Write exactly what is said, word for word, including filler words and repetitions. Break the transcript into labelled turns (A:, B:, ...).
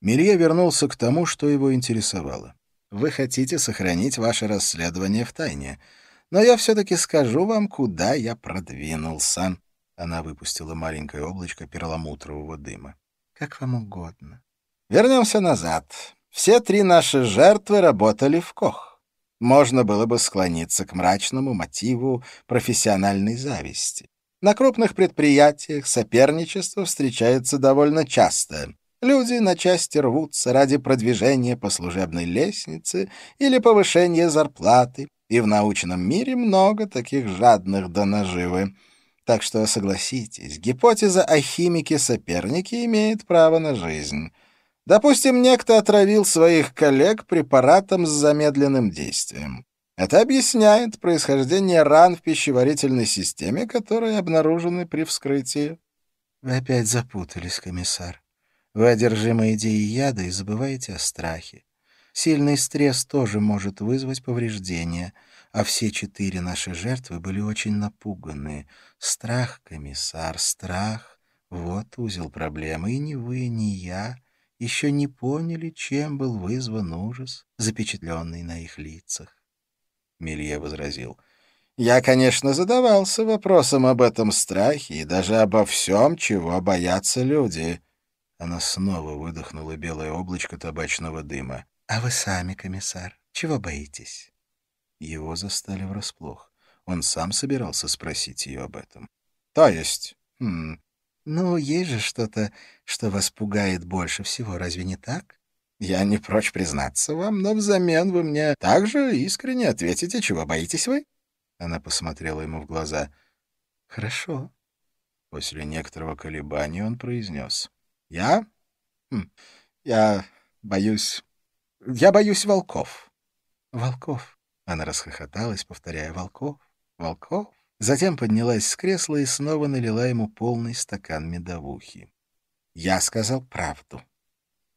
A: Мелье вернулся к тому, что его интересовало. «Вы хотите сохранить ваше расследование в тайне, но я все-таки скажу вам, куда я продвинулся». Она выпустила маленькое облачко перламутрового дыма. «Как вам угодно. Вернемся назад. Все три наши жертвы работали в Кох. Можно было бы склониться к мрачному мотиву профессиональной зависти. На крупных предприятиях соперничество встречается довольно часто. Люди на части рвутся ради продвижения по служебной лестнице или повышения зарплаты, и в научном мире много таких жадных до наживы. Так что, согласитесь, гипотеза о химике-сопернике имеет право на жизнь. Допустим, некто отравил своих коллег препаратом с замедленным действием. Это объясняет происхождение ран в пищеварительной системе, которые обнаружены при вскрытии. Вы опять запутались, комиссар. Вы одержимы идеей яда и забываете о страхе. Сильный стресс тоже может вызвать повреждения, а все четыре наши жертвы были очень напуганы. Страх, комиссар, страх — вот узел проблемы, и ни вы, ни я еще не поняли, чем был вызван ужас, запечатленный на их лицах. Мелье возразил. «Я, конечно, задавался вопросом об этом страхе и даже обо всем, чего боятся люди». Она снова выдохнула белое облачко табачного дыма. «А вы сами, комиссар, чего боитесь?» Его застали врасплох. Он сам собирался спросить ее об этом. «То есть? Хм. Ну, есть же что-то, что вас пугает больше всего, разве не так? Я не прочь признаться вам, но взамен вы мне также искренне ответите, чего боитесь вы?» Она посмотрела ему в глаза. «Хорошо». После некоторого колебания он произнес. «Я? Хм. Я боюсь... Я боюсь волков». «Волков?» Она расхохоталась, повторяя «волков, волков». Затем поднялась с кресла и снова налила ему полный стакан медовухи. «Я сказал правду.